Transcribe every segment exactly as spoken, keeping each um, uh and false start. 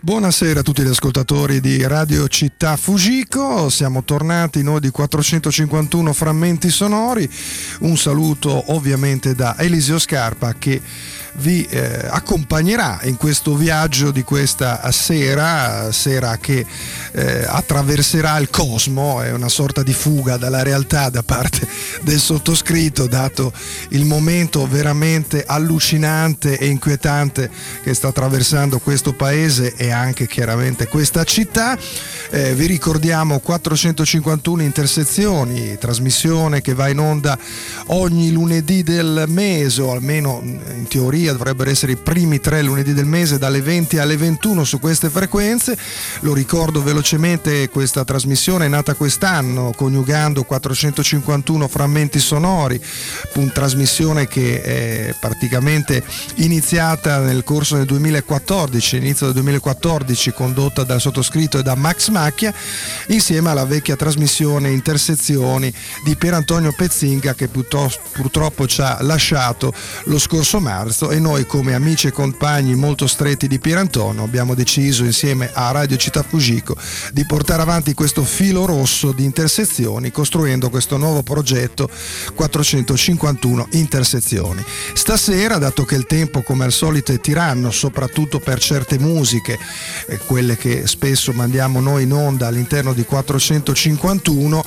Buonasera a tutti gli ascoltatori di Radio Città Fujiko, siamo tornati noi di quattrocentocinquantuno frammenti sonori. Un saluto ovviamente da Eliseo Scarpa che vi eh, accompagnerà in questo viaggio di questa sera, sera che eh, attraverserà il cosmo. È una sorta di fuga dalla realtà da parte del sottoscritto, dato il momento veramente allucinante e inquietante che sta attraversando questo paese e anche chiaramente questa città. Eh, vi ricordiamo quattrocentocinquantuno intersezioni, trasmissione che va in onda ogni lunedì del mese, o almeno in teoria dovrebbero essere i primi tre lunedì del mese, dalle venti alle ventuno su queste frequenze. Lo ricordo velocemente, questa trasmissione è nata quest'anno coniugando quattrocentocinquantuno frammenti sonori, una trasmissione che è praticamente iniziata nel corso del duemilaquattordici, inizio del duemilaquattordici, condotta dal sottoscritto e da Max Macchia, insieme alla vecchia trasmissione Intersezioni di Pier Antonio Pezzinga, che purtroppo ci ha lasciato lo scorso marzo. E noi, come amici e compagni molto stretti di Pier Antonio, abbiamo deciso insieme a Radio Città Fujiko di portare avanti questo filo rosso di intersezioni, costruendo questo nuovo progetto quattrocentocinquantuno intersezioni. Stasera, dato che il tempo come al solito è tiranno, soprattutto per certe musiche, eh, quelle che spesso mandiamo noi in onda all'interno di quattrocentocinquantuno,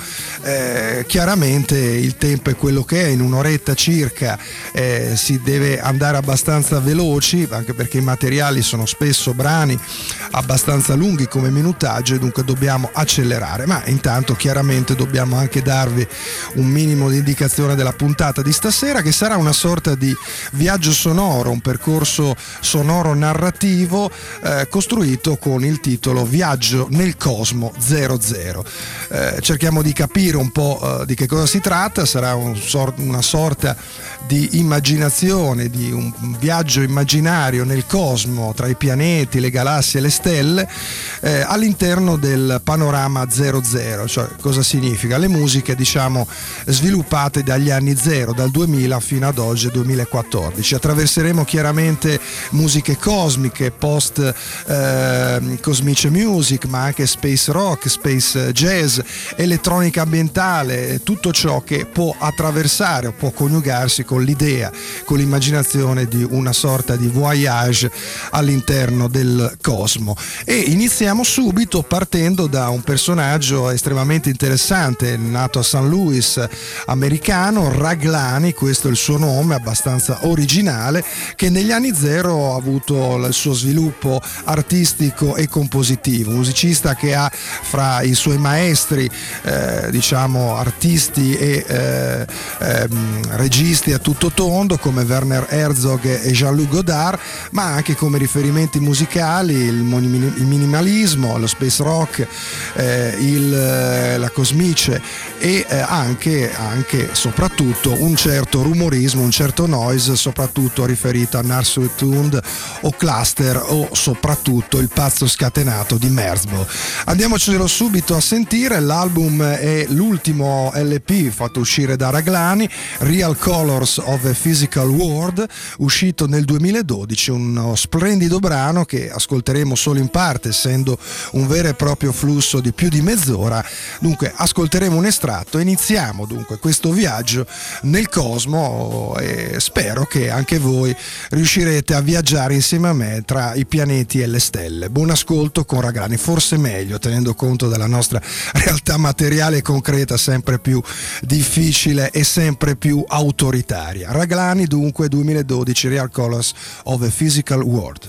eh, chiaramente il tempo è quello che è. In un'oretta circa eh, si deve andare abbastanza veloci, anche perché i materiali sono spesso brani abbastanza lunghi come minutaggio, e dunque dobbiamo accelerare. Ma intanto chiaramente dobbiamo anche darvi un minimo di indicazione della puntata di stasera, che sarà una sorta di viaggio sonoro, un percorso sonoro narrativo eh, costruito con il titolo Viaggio nel Cosmo zero zero. Eh, cerchiamo di capire un po' eh, di che cosa si tratta. Sarà un sor- una sorta di immaginazione, di un viaggio immaginario nel cosmo, tra i pianeti, le galassie e le stelle, eh, all'interno del panorama zero zero. Cioè, cosa significa? Le musiche, diciamo, sviluppate dagli anni zero, dal duemila fino ad oggi, duemilaquattordici. Attraverseremo chiaramente musiche cosmiche, post eh, cosmic music, ma anche space rock, space jazz, elettronica ambientale, tutto ciò che può attraversare o può coniugarsi con l'idea, con l'immaginazione di una sorta di voyage all'interno del cosmo. E iniziamo subito partendo da un personaggio estremamente interessante, nato a San Luis, americano, Raglani, questo è il suo nome, abbastanza originale, che negli anni zero ha avuto il suo sviluppo artistico e compositivo. Un musicista che ha fra i suoi maestri eh, diciamo artisti e eh, eh, registi a tutto tondo come Werner Herzog e Jean-Luc Godard, ma anche come riferimenti musicali il, il minimalismo, lo space rock, eh, il, la cosmice e eh, anche, anche soprattutto un certo rumorismo, un certo noise, soprattutto riferito a Narsutund o Cluster, o soprattutto il pazzo scatenato di Merzbow. Andiamocelo subito a sentire. L'album è l'ultimo L P fatto uscire da Raglani, Real Colors of a Physical World, uscito nel duemiladodici, uno splendido brano che ascolteremo solo in parte, essendo un vero e proprio flusso di più di mezz'ora. Dunque ascolteremo un estratto. Iniziamo dunque questo viaggio nel cosmo e spero che anche voi riuscirete a viaggiare insieme a me tra i pianeti e le stelle. Buon ascolto con Raglani, forse meglio tenendo conto della nostra realtà materiale e concreta, sempre più difficile e sempre più autoritaria. Raglani dunque, duemiladodici, Real Colors of a Physical World.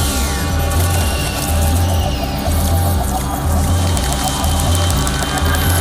We'll be right back.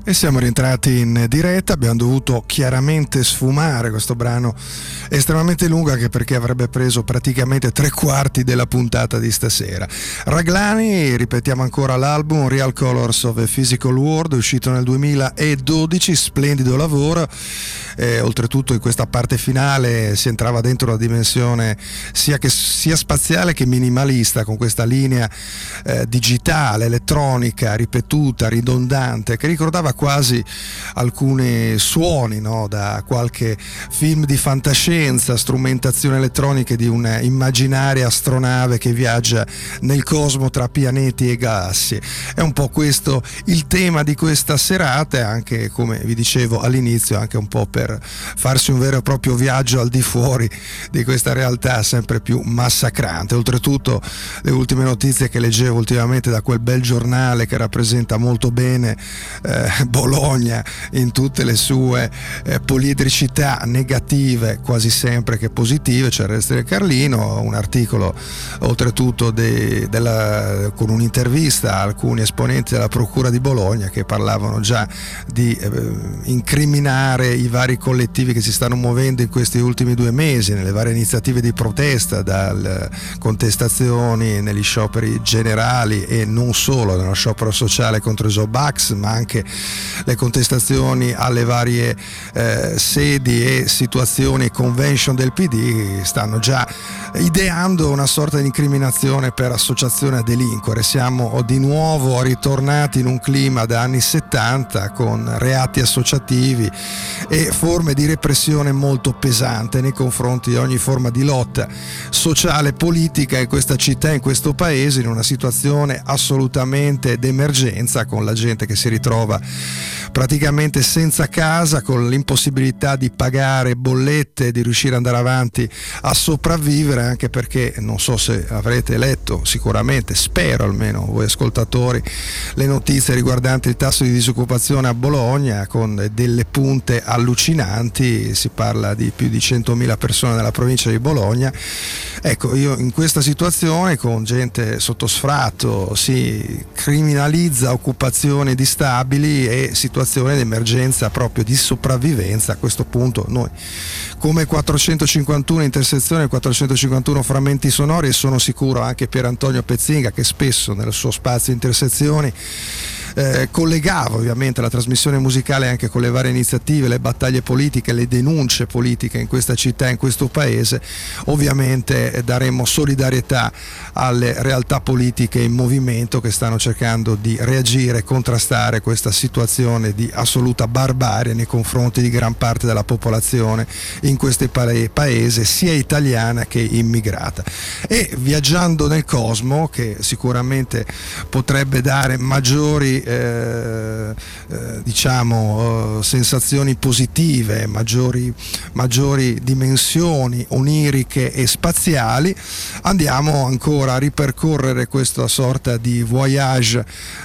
E siamo rientrati in diretta, abbiamo dovuto chiaramente sfumare questo brano estremamente lungo, anche perché avrebbe preso praticamente tre quarti della puntata di stasera. Raglani, ripetiamo ancora l'album Real Colors of a Physical World, uscito nel duemiladodici, splendido lavoro. Eh, oltretutto in questa parte finale si entrava dentro una dimensione sia, che, sia spaziale che minimalista, con questa linea eh, digitale, elettronica, ripetuta, ridondante, che ricordava quasi alcuni suoni, no? Da qualche film di fantascienza, strumentazione elettronica di un'immaginaria astronave che viaggia nel cosmo tra pianeti e galassie. È un po' questo il tema di questa serata, e anche, come vi dicevo all'inizio, anche un po' per farsi un vero e proprio viaggio al di fuori di questa realtà sempre più massacrante. Oltretutto le ultime notizie che leggevo ultimamente da quel bel giornale che rappresenta molto bene eh, Bologna in tutte le sue eh, poliedricità negative quasi sempre che positive, cioè Resti del Carlino, un articolo oltretutto de, della, con un'intervista a alcuni esponenti della Procura di Bologna che parlavano già di eh, incriminare i vari collettivi che si stanno muovendo in questi ultimi due mesi nelle varie iniziative di protesta, dalle contestazioni negli scioperi generali e non solo, nello sciopero sociale contro i Zobax, ma anche le contestazioni alle varie eh, sedi e situazioni e convention del P D. Stanno già ideando una sorta di incriminazione per associazione a delinquere. Siamo di nuovo ritornati in un clima da anni settanta, con reati associativi e forme di repressione molto pesante nei confronti di ogni forma di lotta sociale e politica in questa città, in questo paese, in una situazione assolutamente d'emergenza, con la gente che si ritrova praticamente senza casa, con l'impossibilità di pagare bollette, di riuscire ad andare avanti a sopravvivere, anche perché non so se avrete letto, sicuramente, spero almeno voi ascoltatori, le notizie riguardanti il tasso di disoccupazione a Bologna, con delle punte allucinanti. Si parla di più di centomila persone nella provincia di Bologna. Ecco, io in questa situazione, con gente sotto sfratto, si criminalizza occupazioni distabili e situazioni di emergenza proprio di sopravvivenza. A questo punto noi, come quattrocentocinquantuno intersezioni, quattrocentocinquantuno frammenti sonori, e sono sicuro anche Pier Antonio Pezzinga, che spesso nel suo spazio intersezioni Eh, collegava ovviamente la trasmissione musicale anche con le varie iniziative, le battaglie politiche, le denunce politiche in questa città, in questo paese. Ovviamente eh, daremo solidarietà alle realtà politiche in movimento che stanno cercando di reagire e contrastare questa situazione di assoluta barbarie nei confronti di gran parte della popolazione in questo paese, sia italiana che immigrata. E viaggiando nel cosmo, che sicuramente potrebbe dare maggiori Eh, eh, diciamo eh, sensazioni positive, maggiori, maggiori dimensioni oniriche e spaziali, andiamo ancora a ripercorrere questa sorta di voyage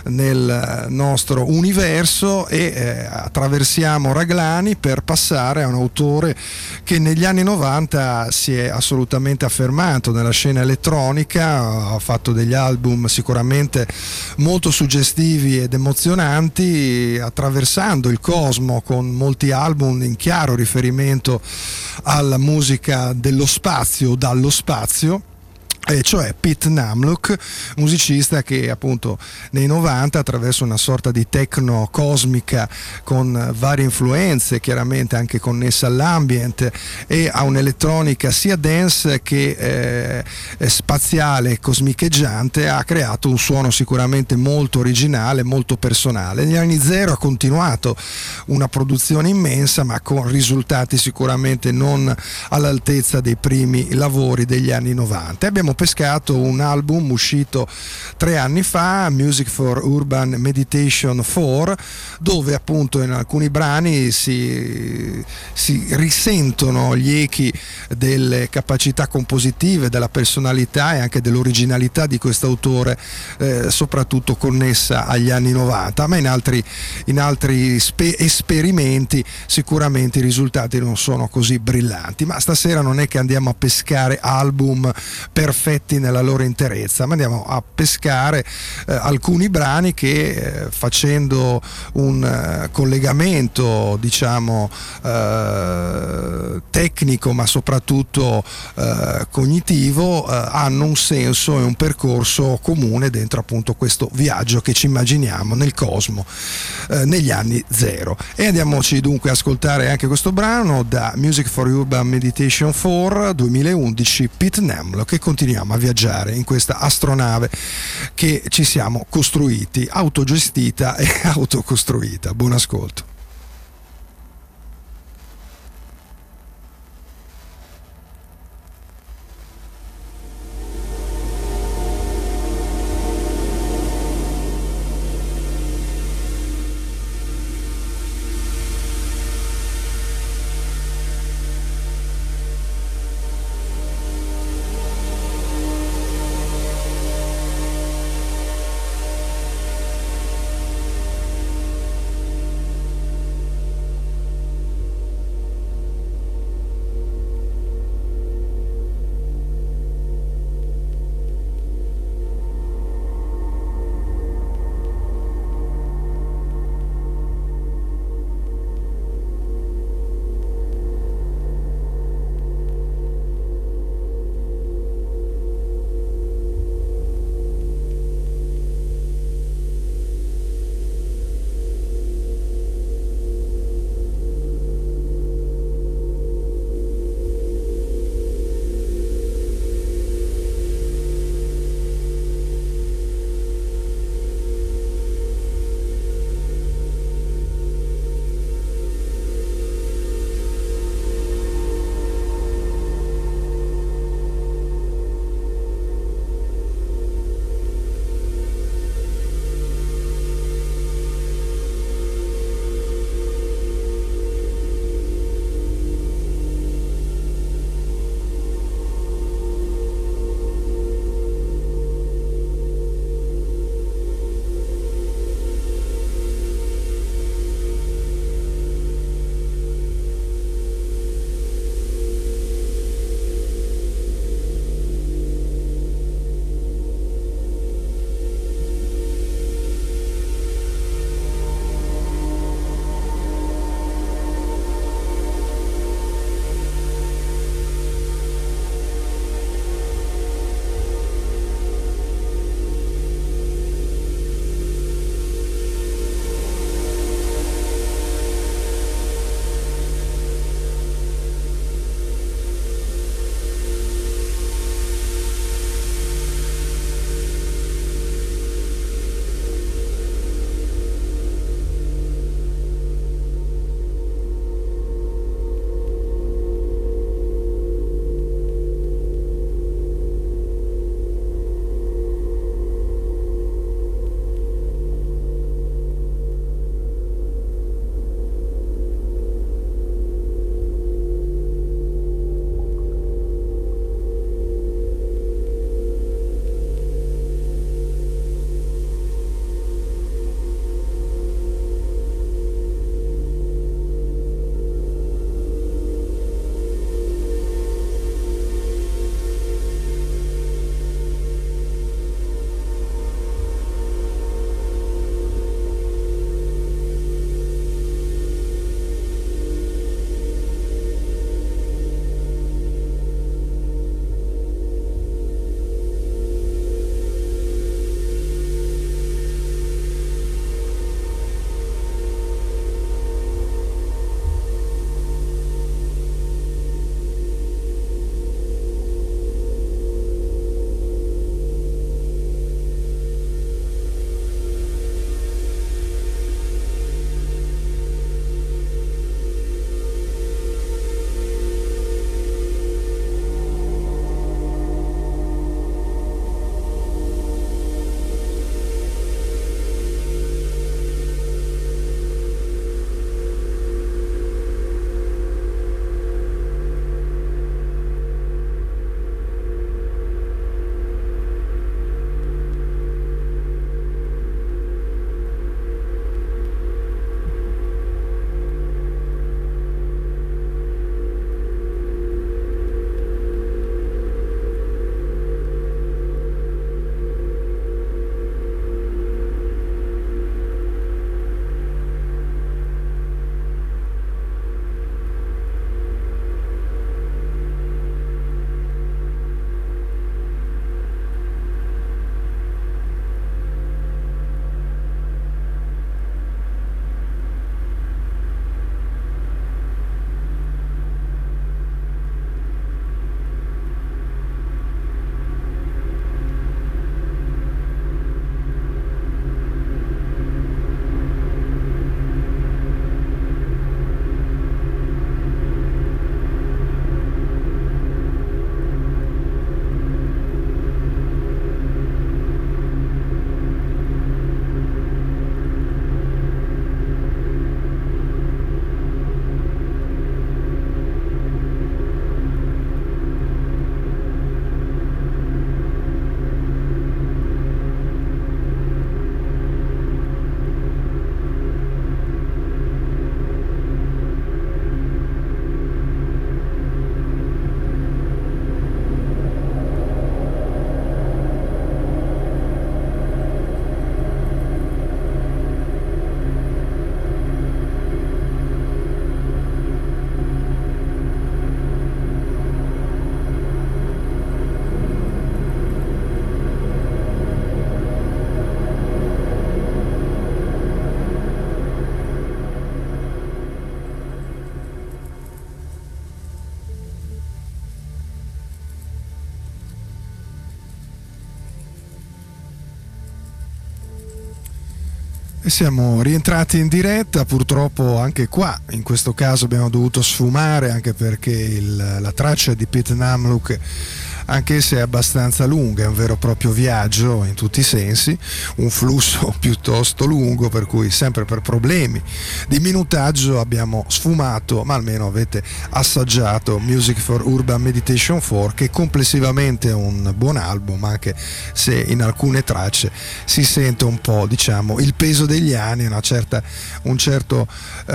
nel nostro universo e eh, attraversiamo Raglani per passare a un autore che negli anni novanta si è assolutamente affermato nella scena elettronica, ha fatto degli album sicuramente molto suggestivi ed emozionanti, attraversando il cosmo con molti album in chiaro riferimento alla musica dello spazio, dallo spazio. E cioè Pete Namlock, musicista che appunto nei novanta, attraverso una sorta di techno cosmica con varie influenze chiaramente anche connesse all'ambient e a un'elettronica sia dance che eh, spaziale e cosmicheggiante, ha creato un suono sicuramente molto originale, molto personale. Negli anni zero ha continuato una produzione immensa, ma con risultati sicuramente non all'altezza dei primi lavori degli anni novanta. Abbiamo pescato un album uscito tre anni fa, Music for Urban Meditation quattro, dove appunto in alcuni brani si, si risentono gli echi delle capacità compositive, della personalità e anche dell'originalità di quest'autore, eh, soprattutto connessa agli anni novanta, ma in altri, in altri spe- esperimenti sicuramente i risultati non sono così brillanti. Ma stasera non è che andiamo a pescare album perfetti perfetti nella loro interezza, ma andiamo a pescare eh, alcuni brani che eh, facendo un eh, collegamento diciamo eh, tecnico ma soprattutto eh, cognitivo eh, hanno un senso e un percorso comune dentro appunto questo viaggio che ci immaginiamo nel cosmo eh, negli anni zero. E andiamoci dunque a ascoltare anche questo brano da Music for Urban Meditation quattro duemilaundici, Pete Nemlock, che continuiamo a viaggiare in questa astronave che ci siamo costruiti, autogestita e autocostruita. Buon ascolto. E siamo rientrati in diretta, purtroppo anche qua, in questo caso abbiamo dovuto sfumare anche perché il, la traccia di Pete Namlook, anche se è abbastanza lunga, è un vero e proprio viaggio in tutti i sensi, un flusso piuttosto lungo, per cui sempre per problemi di minutaggio abbiamo sfumato, ma almeno avete assaggiato Music for Urban Meditation quattro, che complessivamente è un buon album, anche se in alcune tracce si sente un po', diciamo, il peso degli anni, una certa, un certo,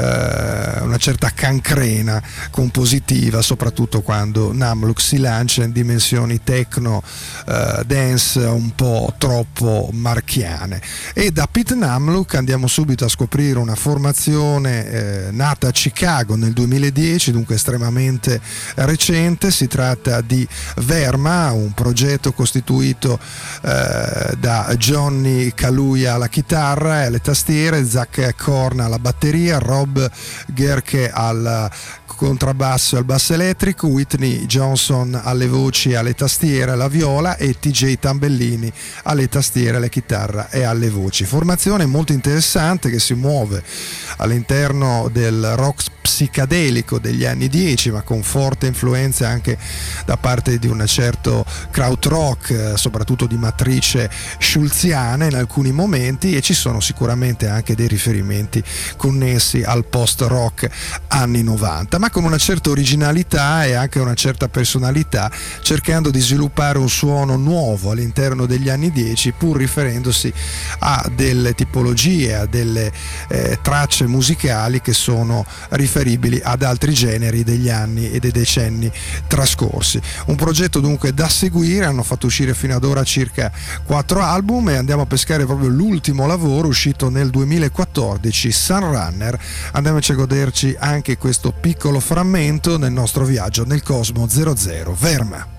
eh, una certa cancrena compositiva, soprattutto quando Namlook si lancia in dimensioni techno uh, dance un po' troppo marchiane. E da Pete Namlook andiamo subito a scoprire una formazione eh, nata a Chicago nel duemiladieci, dunque estremamente recente. Si tratta di Verma, un progetto costituito eh, da Johnny Kaluuya alla chitarra e alle tastiere, Zach Korn alla batteria, Rob Gerke al contrabbasso e al basso elettrico, Whitney Johnson alle voci e alle tastiere, alla viola, e T J Tambellini alle tastiere, alle chitarra e alle voci. Formazione molto interessante che si muove all'interno del rock psicadelico degli anni dieci, ma con forte influenza anche da parte di un certo krautrock, soprattutto di matrice schulziana in alcuni momenti, e ci sono sicuramente anche dei riferimenti connessi al post rock anni novanta, ma con una certa originalità e anche una certa personalità, cercando di sviluppare un suono nuovo all'interno degli anni dieci, pur riferendosi a delle tipologie, a delle eh, tracce musicali che sono riferibili ad altri generi degli anni e dei decenni trascorsi. Un progetto dunque da seguire, hanno fatto uscire fino ad ora circa quattro album e andiamo a pescare proprio l'ultimo lavoro uscito nel duemilaquattordici, Sunrunner. Andiamoci a goderci anche questo piccolo frammento nel nostro viaggio nel Cosmo zero zero. Verma.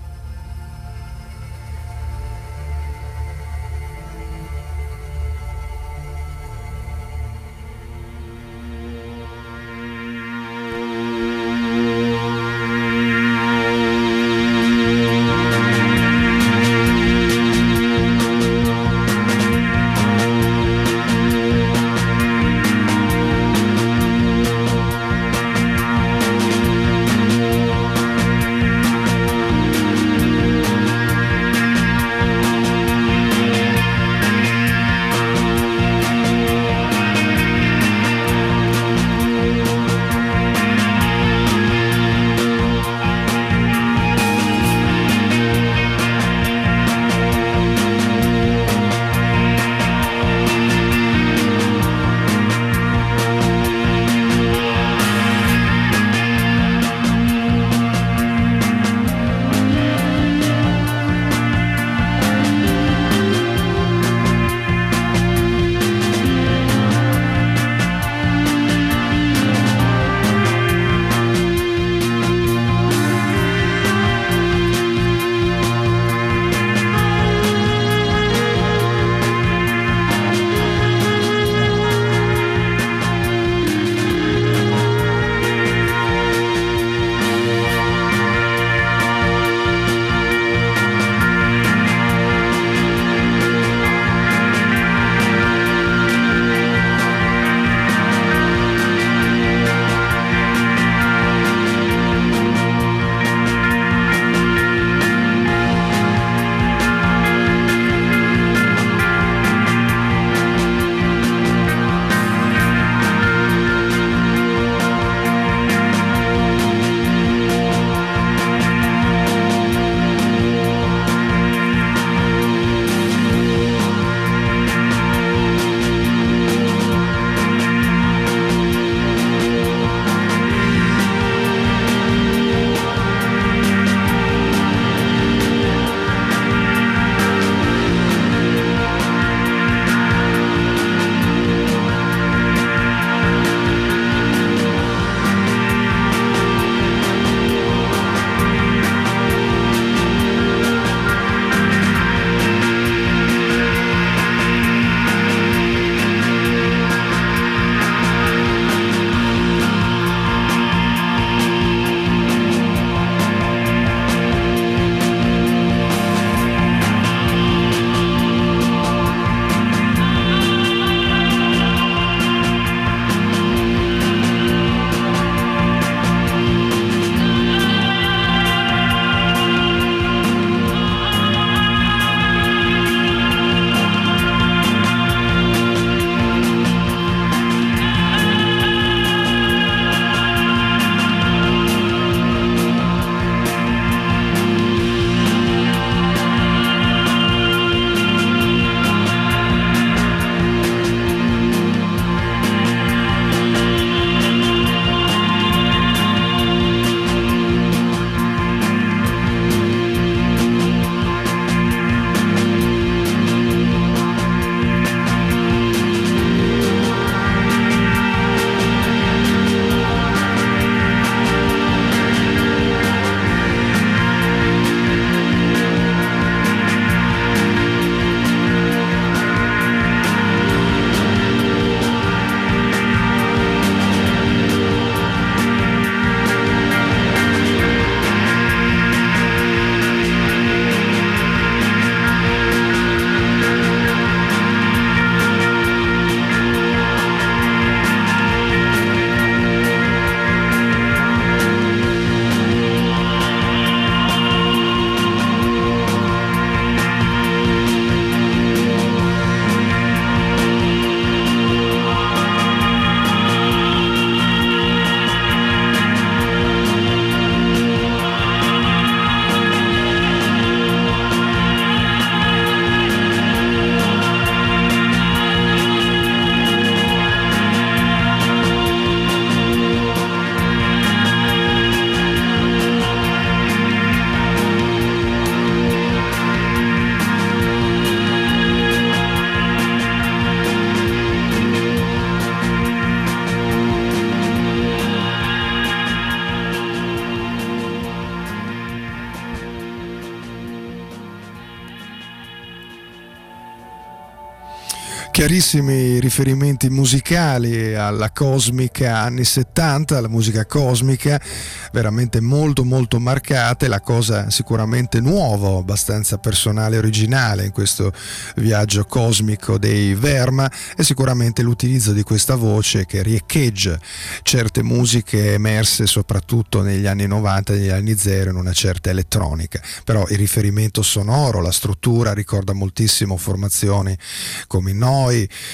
Chiarissimi riferimenti musicali alla cosmica anni settanta, alla musica cosmica veramente molto molto marcate. La cosa sicuramente nuova, abbastanza personale e originale in questo viaggio cosmico dei Verma è sicuramente l'utilizzo di questa voce che riecheggia certe musiche emerse soprattutto negli anni novanta e negli anni zero in una certa elettronica. Però il riferimento sonoro, la struttura ricorda moltissimo formazioni come i Noi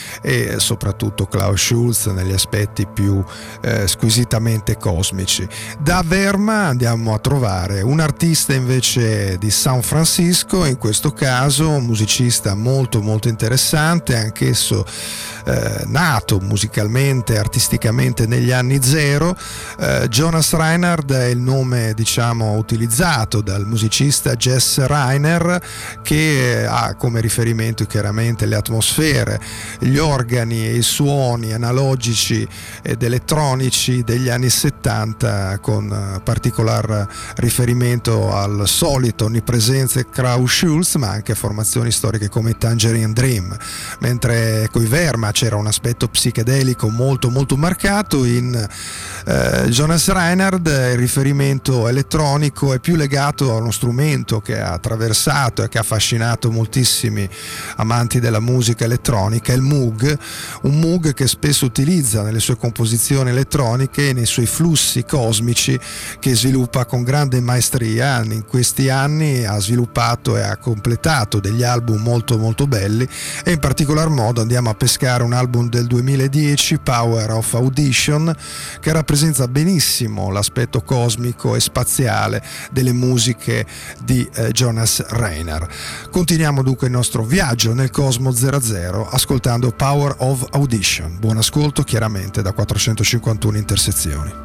e soprattutto Klaus Schulze negli aspetti più eh, squisitamente cosmici. Da Verma andiamo a trovare un artista invece di San Francisco, in questo caso un musicista molto molto interessante, anch'esso eh, nato musicalmente, artisticamente negli anni zero. eh, Jonas Reinhardt è il nome diciamo utilizzato dal musicista Jess Reiner, che ha come riferimento chiaramente le atmosfere, gli organi e i suoni analogici ed elettronici degli anni settanta, con particolar riferimento al solito onnipresente Klaus Schulze, ma anche a formazioni storiche come Tangerine Dream. Mentre coi Verma c'era un aspetto psichedelico molto molto marcato, in eh, Jonas Reinhardt il riferimento elettronico è più legato a uno strumento che ha attraversato e che ha affascinato moltissimi amanti della musica elettronica, il Moog, un Moog che spesso utilizza nelle sue composizioni elettroniche e nei suoi flussi cosmici che sviluppa con grande maestria. In questi anni ha sviluppato e ha completato degli album molto molto belli, e in particolar modo andiamo a pescare un album del duemiladieci, Power of Audition, che rappresenta benissimo l'aspetto cosmico e spaziale delle musiche di eh, Jonas Reinhardt. Continuiamo dunque il nostro viaggio nel Cosmo zero zero ascoltando Power of Audition. Buon ascolto chiaramente da quattrocentocinquantuno intersezioni.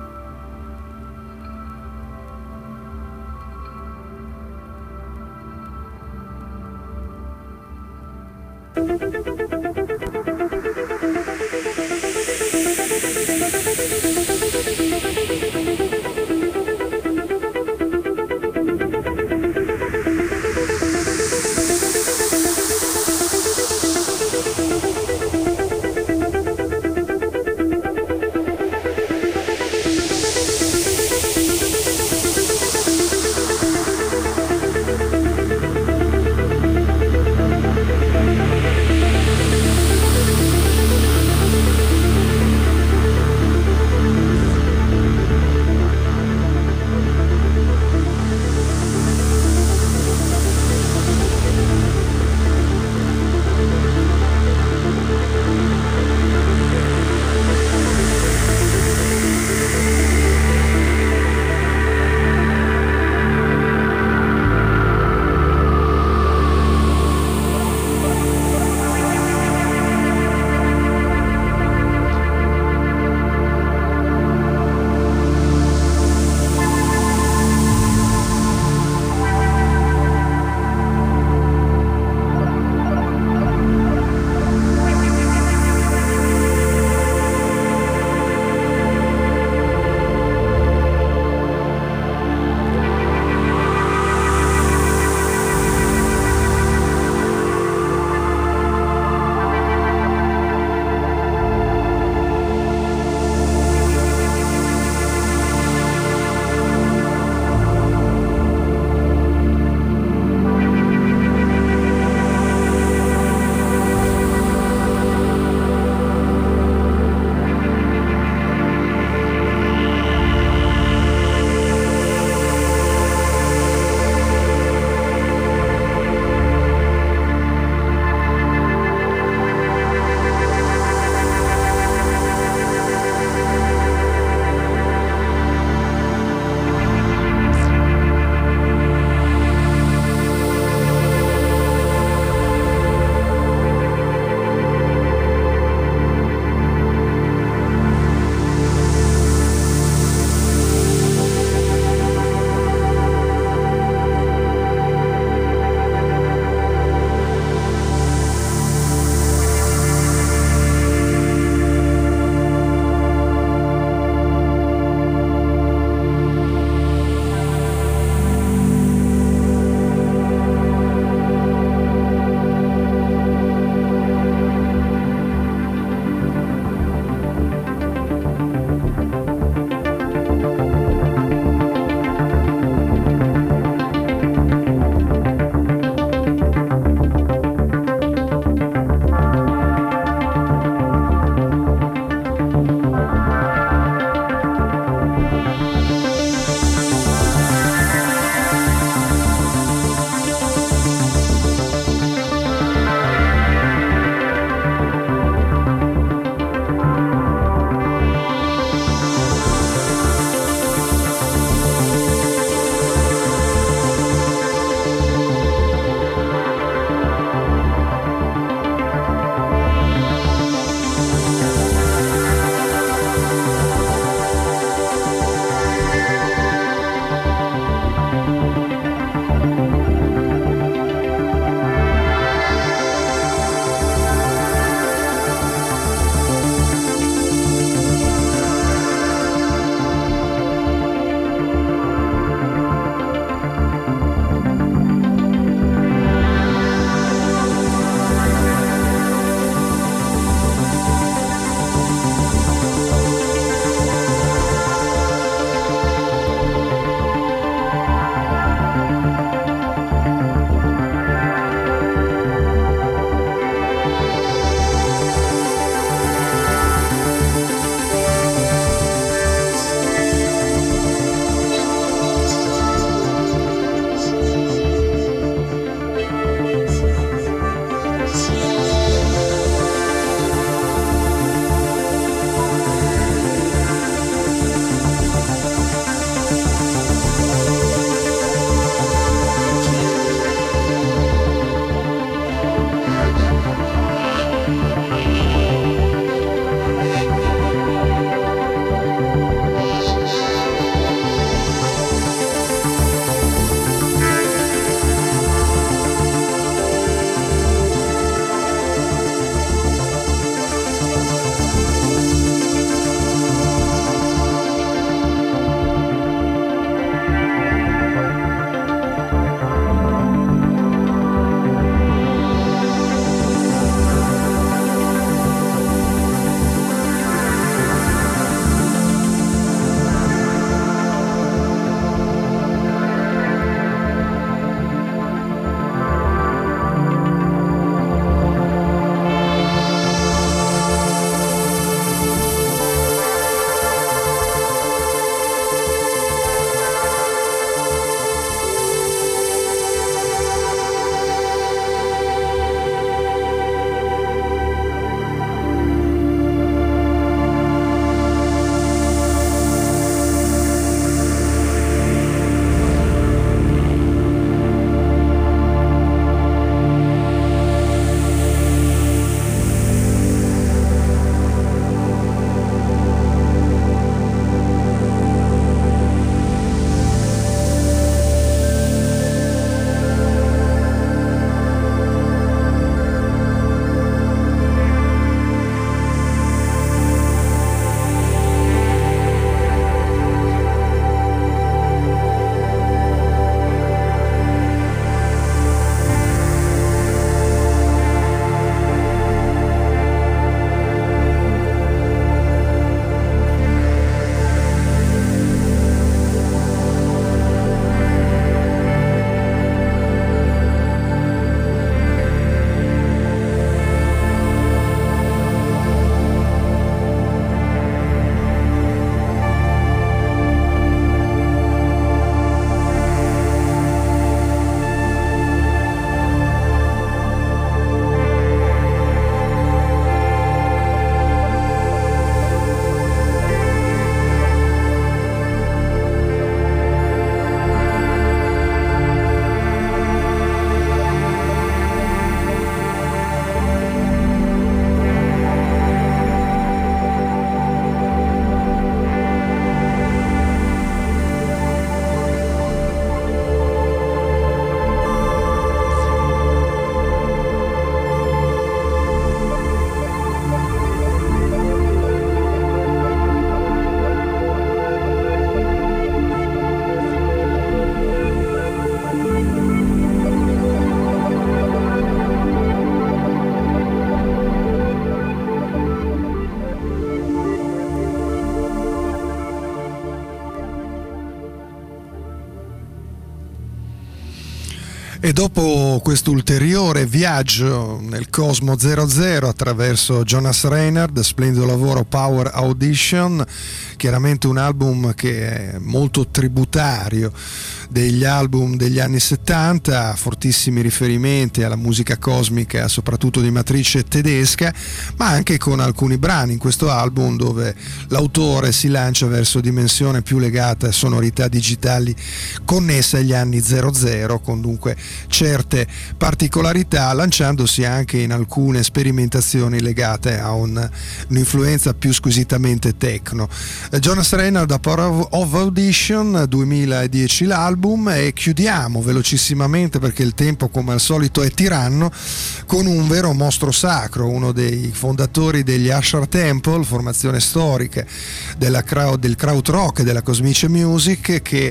E dopo questo ulteriore viaggio nel Cosmo zero zero attraverso Jonas Reinhardt, splendido lavoro Power Audition, chiaramente un album che è molto tributario degli album degli anni settanta, fortissimi riferimenti alla musica cosmica, soprattutto di matrice tedesca, ma anche con alcuni brani in questo album dove l'autore si lancia verso dimensione più legata a sonorità digitali connesse agli anni zero zero, con dunque certe particolarità, lanciandosi anche in alcune sperimentazioni legate a un, un'influenza più squisitamente techno. Jonas Reinhardt da Power of Audition, duemiladieci l'album, e chiudiamo velocissimamente perché il tempo come al solito è tiranno con un vero mostro sacro, uno dei fondatori degli Usher Temple, formazione storica della crowd, del krautrock e della cosmic music, che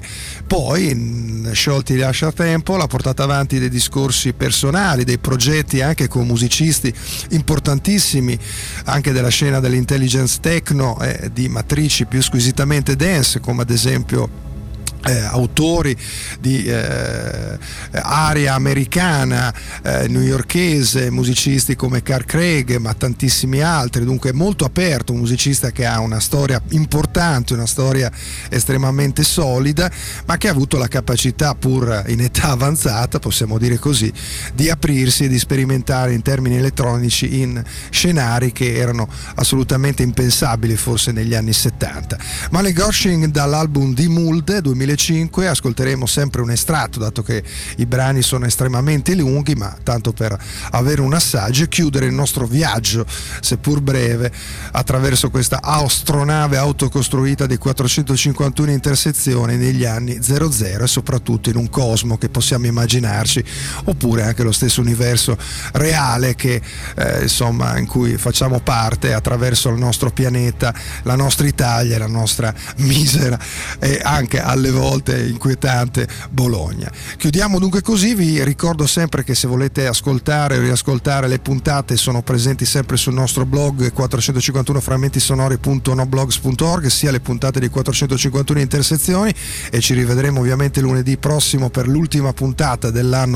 poi, sciolti gli Usher Temple, ha portato avanti dei discorsi personali, dei progetti anche con musicisti importantissimi anche della scena dell'intelligence techno e di matrici più squisitamente dance, come ad esempio Eh, autori di eh, area americana, eh, newyorkese, musicisti come Carl Craig, ma tantissimi altri, dunque molto aperto, un musicista che ha una storia importante, una storia estremamente solida, ma che ha avuto la capacità, pur in età avanzata, possiamo dire così, di aprirsi e di sperimentare in termini elettronici in scenari che erano assolutamente impensabili forse negli anni settanta. Male Goshing dall'album Die Mulde duemilacinque, ascolteremo sempre un estratto dato che i brani sono estremamente lunghi, ma tanto per avere un assaggio e chiudere il nostro viaggio, seppur breve, attraverso questa astronave autocostruita di quattrocentocinquantuno intersezioni negli anni zero zero e soprattutto in un cosmo che possiamo immaginarci, oppure anche lo stesso universo reale che eh, insomma in cui facciamo parte attraverso il nostro pianeta, la nostra Italia e la nostra misera e anche alle volte inquietante Bologna. Chiudiamo dunque così, vi ricordo sempre che se volete ascoltare o riascoltare le puntate sono presenti sempre sul nostro blog quattrocentocinquantuno frammenti sonori punto noblogs punto org, sia le puntate di quattrocentocinquantuno intersezioni, e ci rivedremo ovviamente lunedì prossimo per l'ultima puntata dell'anno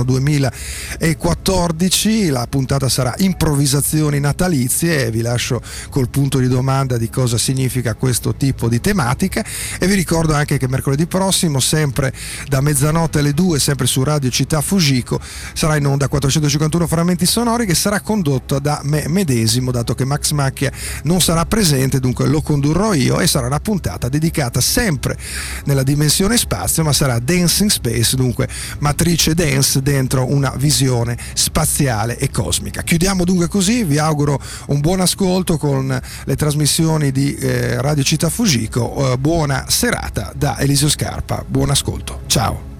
duemilaquattordici. La puntata sarà improvvisazioni natalizie e vi lascio col punto di domanda di cosa significa questo tipo di tematica, e vi ricordo anche che mercoledì prossimo, sempre da mezzanotte alle due, sempre su Radio Città Fujiko, sarà in onda quattrocentocinquantuno frammenti sonori, che sarà condotto da me medesimo, dato che Max Macchia non sarà presente, dunque lo condurrò io, e sarà una puntata dedicata sempre nella dimensione spazio, ma sarà Dancing Space, dunque matrice dance dentro una visione spaziale e cosmica. Chiudiamo dunque così, vi auguro un buon ascolto con le trasmissioni di eh, Radio Città Fujiko, eh, buona serata da Eliseo Scarpa. Buon ascolto, ciao.